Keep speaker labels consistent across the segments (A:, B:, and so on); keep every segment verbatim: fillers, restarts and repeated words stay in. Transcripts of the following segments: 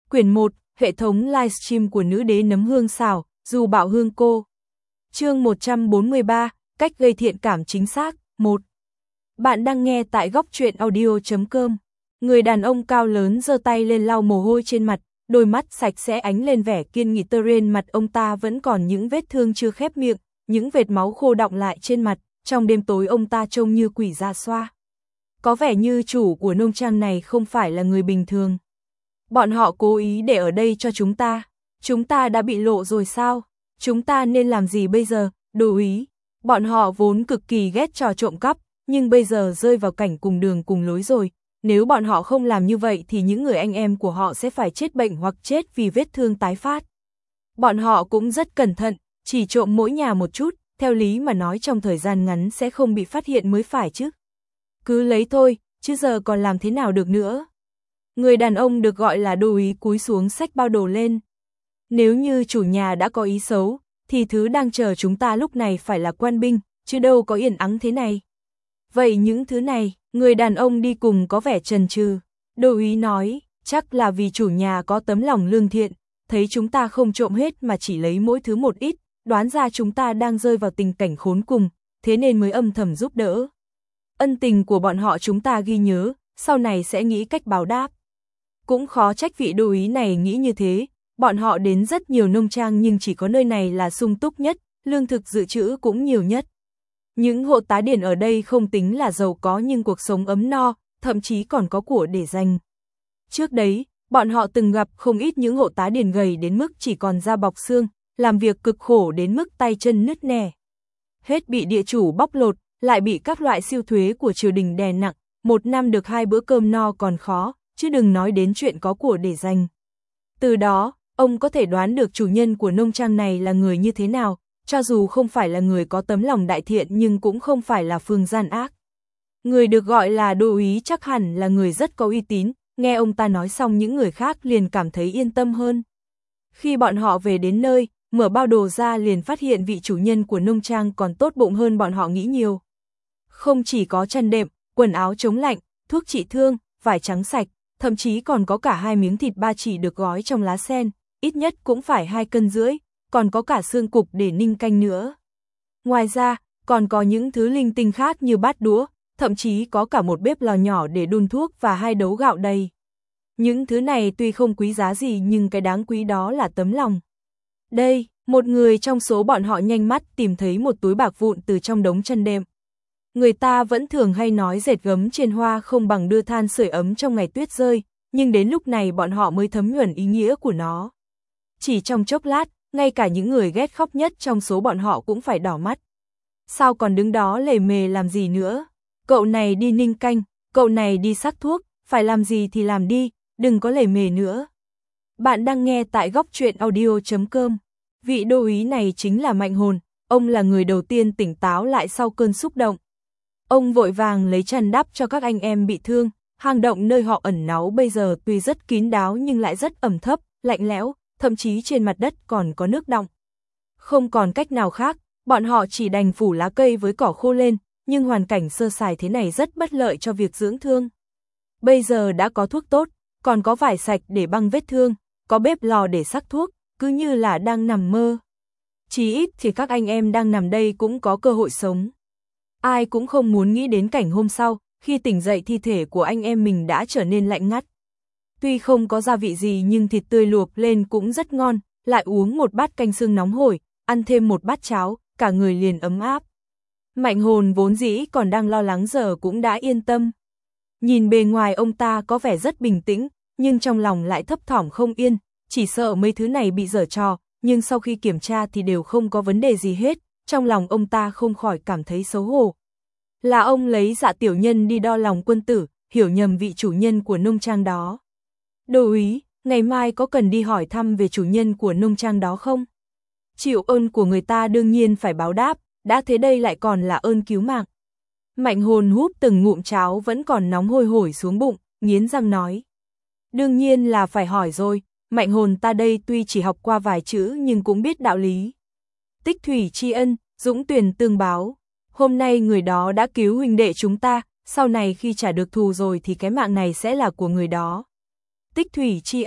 A: Quyển một, hệ thống livestream của nữ đế nấm hương xào, dù bạo hương cô. Chương một trăm bốn mươi ba, cách gây thiện cảm chính xác. một. Bạn đang nghe tại góc truyện audio chấm com. Người đàn ông cao lớn giơ tay lên lau mồ hôi trên mặt, đôi mắt sạch sẽ ánh lên vẻ kiên nghị. Trên mặt ông ta vẫn còn những vết thương chưa khép miệng, những vệt máu khô đọng lại trên mặt, trong đêm tối ông ta trông như quỷ da xoa. Có vẻ như chủ của nông trang này không phải là người bình thường. Bọn họ cố ý để ở đây cho chúng ta. Chúng ta đã bị lộ rồi sao? Chúng ta nên làm gì bây giờ, đồ úy? Bọn họ vốn cực kỳ ghét trò trộm cắp, nhưng bây giờ rơi vào cảnh cùng đường cùng lối rồi. Nếu bọn họ không làm như vậy thì những người anh em của họ sẽ phải chết bệnh hoặc chết vì vết thương tái phát. Bọn họ cũng rất cẩn thận, chỉ trộm mỗi nhà một chút, theo lý mà nói trong thời gian ngắn sẽ không bị phát hiện mới phải chứ. Cứ lấy thôi, chứ giờ còn làm thế nào được nữa. Người đàn ông được gọi là đô úy cúi xuống xách bao đồ lên. Nếu như chủ nhà đã có ý xấu, thì thứ đang chờ chúng ta lúc này phải là quan binh, chứ đâu có yên ắng thế này. Vậy những thứ này, người đàn ông đi cùng có vẻ chần chừ. Đô úy nói, chắc là vì chủ nhà có tấm lòng lương thiện, thấy chúng ta không trộm hết mà chỉ lấy mỗi thứ một ít, đoán ra chúng ta đang rơi vào tình cảnh khốn cùng, thế nên mới âm thầm giúp đỡ. Ân tình của bọn họ chúng ta ghi nhớ, sau này sẽ nghĩ cách báo đáp. Cũng khó trách vị đô úy này nghĩ như thế, bọn họ đến rất nhiều nông trang nhưng chỉ có nơi này là sung túc nhất, lương thực dự trữ cũng nhiều nhất. Những hộ tá điền ở đây không tính là giàu có nhưng cuộc sống ấm no, thậm chí còn có của để dành. Trước đấy, bọn họ từng gặp không ít những hộ tá điền gầy đến mức chỉ còn da bọc xương, làm việc cực khổ đến mức tay chân nứt nẻ. Hết bị địa chủ bóc lột, lại bị các loại siêu thuế của triều đình đè nặng, một năm được hai bữa cơm no còn khó, chứ đừng nói đến chuyện có của để dành. Từ đó, ông có thể đoán được chủ nhân của nông trang này là người như thế nào, cho dù không phải là người có tấm lòng đại thiện nhưng cũng không phải là phương gian ác. Người được gọi là đô úy chắc hẳn là người rất có uy tín, nghe ông ta nói xong những người khác liền cảm thấy yên tâm hơn. Khi bọn họ về đến nơi, mở bao đồ ra liền phát hiện vị chủ nhân của nông trang còn tốt bụng hơn bọn họ nghĩ nhiều. Không chỉ có chăn đệm, quần áo chống lạnh, thuốc trị thương, vải trắng sạch, thậm chí còn có cả hai miếng thịt ba chỉ được gói trong lá sen, ít nhất cũng phải hai cân rưỡi, còn có cả xương cục để ninh canh nữa. Ngoài ra, còn có những thứ linh tinh khác như bát đũa, thậm chí có cả một bếp lò nhỏ để đun thuốc và hai đấu gạo đầy. Những thứ này tuy không quý giá gì nhưng cái đáng quý đó là tấm lòng. Đây, một người trong số bọn họ nhanh mắt tìm thấy một túi bạc vụn từ trong đống chăn đệm. Người ta vẫn thường hay nói dệt gấm trên hoa không bằng đưa than sưởi ấm trong ngày tuyết rơi, nhưng đến lúc này bọn họ mới thấm nhuần ý nghĩa của nó. Chỉ trong chốc lát, ngay cả những người ghét khóc nhất trong số bọn họ cũng phải đỏ mắt. Sao còn đứng đó lề mề làm gì nữa? Cậu này đi ninh canh, cậu này đi sắc thuốc, phải làm gì thì làm đi, đừng có lề mề nữa. Bạn đang nghe tại góc truyện audio chấm com. Vị đô úy này chính là Mạnh Hồn, ông là người đầu tiên tỉnh táo lại sau cơn xúc động. Ông vội vàng lấy chăn đắp cho các anh em bị thương, hang động nơi họ ẩn náu bây giờ tuy rất kín đáo nhưng lại rất ẩm thấp, lạnh lẽo, thậm chí trên mặt đất còn có nước đọng. Không còn cách nào khác, bọn họ chỉ đành phủ lá cây với cỏ khô lên, nhưng hoàn cảnh sơ sài thế này rất bất lợi cho việc dưỡng thương. Bây giờ đã có thuốc tốt, còn có vải sạch để băng vết thương, có bếp lò để sắc thuốc, cứ như là đang nằm mơ. Chí ít thì các anh em đang nằm đây cũng có cơ hội sống. Ai cũng không muốn nghĩ đến cảnh hôm sau, khi tỉnh dậy thi thể của anh em mình đã trở nên lạnh ngắt. Tuy không có gia vị gì nhưng thịt tươi luộc lên cũng rất ngon, lại uống một bát canh xương nóng hổi, ăn thêm một bát cháo, cả người liền ấm áp. Mạnh Hồn vốn dĩ còn đang lo lắng giờ cũng đã yên tâm. Nhìn bề ngoài ông ta có vẻ rất bình tĩnh, nhưng trong lòng lại thấp thỏm không yên, chỉ sợ mấy thứ này bị giở trò, nhưng sau khi kiểm tra thì đều không có vấn đề gì hết, trong lòng ông ta không khỏi cảm thấy xấu hổ. Là ông lấy Dạ tiểu nhân đi đo lòng quân tử, hiểu nhầm vị chủ nhân của nông trang đó. Đô úy, ngày mai có cần đi hỏi thăm về chủ nhân của nông trang đó không? Chịu ơn của người ta đương nhiên phải báo đáp, đã thế đây lại còn là ơn cứu mạng. Mạnh Hồn húp từng ngụm cháo vẫn còn nóng hôi hổi xuống bụng, nghiến răng nói. Đương nhiên là phải hỏi rồi, Mạnh Hồn ta đây tuy chỉ học qua vài chữ nhưng cũng biết đạo lý. Tích thủy tri ân, dũng tuyển tương báo. Hôm nay người đó đã cứu huynh đệ chúng ta, sau này khi trả được thù rồi thì cái mạng này sẽ là của người đó. Tích thủy tri ân,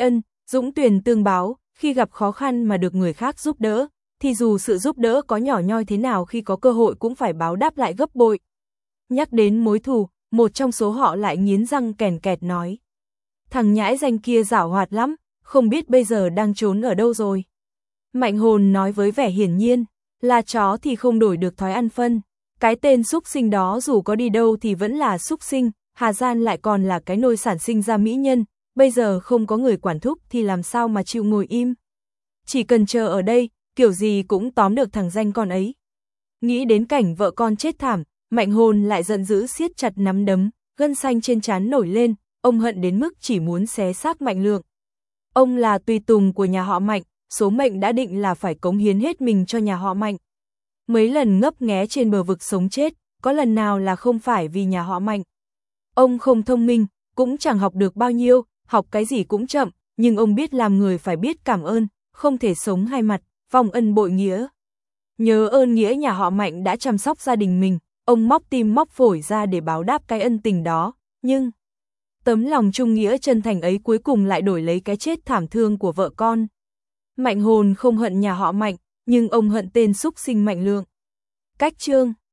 A: Dũng tuyển tương báo, khi gặp khó khăn mà được người khác giúp đỡ, thì dù sự giúp đỡ có nhỏ nhoi thế nào khi có cơ hội cũng phải báo đáp lại gấp bội. Nhắc đến mối thù, một trong số họ lại nghiến răng kèn kẹt nói. Thằng nhãi danh kia giảo hoạt lắm, không biết bây giờ đang trốn ở đâu rồi. Mạnh Hồn nói với vẻ hiển nhiên, là chó thì không đổi được thói ăn phân. Cái tên xúc sinh đó dù có đi đâu thì vẫn là xúc sinh, Hà Gian lại còn là cái nôi sản sinh ra mỹ nhân, bây giờ không có người quản thúc thì làm sao mà chịu ngồi im. Chỉ cần chờ ở đây, kiểu gì cũng tóm được thằng danh con ấy. Nghĩ đến cảnh vợ con chết thảm, Mạnh Hồn lại giận dữ siết chặt nắm đấm, gân xanh trên trán nổi lên, ông hận đến mức chỉ muốn xé xác Mạnh Lượng. Ông là tùy tùng của nhà họ Mạnh, số mệnh đã định là phải cống hiến hết mình cho nhà họ Mạnh. Mấy lần ngấp nghé trên bờ vực sống chết, có lần nào là không phải vì nhà họ Mạnh. Ông không thông minh, cũng chẳng học được bao nhiêu, học cái gì cũng chậm, nhưng ông biết làm người phải biết cảm ơn, không thể sống hai mặt, vong ân bội nghĩa. Nhớ ơn nghĩa nhà họ Mạnh đã chăm sóc gia đình mình, ông móc tim móc phổi ra để báo đáp cái ân tình đó, nhưng tấm lòng trung nghĩa chân thành ấy cuối cùng lại đổi lấy cái chết thảm thương của vợ con. Mạnh Hồn không hận nhà họ Mạnh, nhưng ông hận tên xúc sinh Mạnh Lượng. Cách chương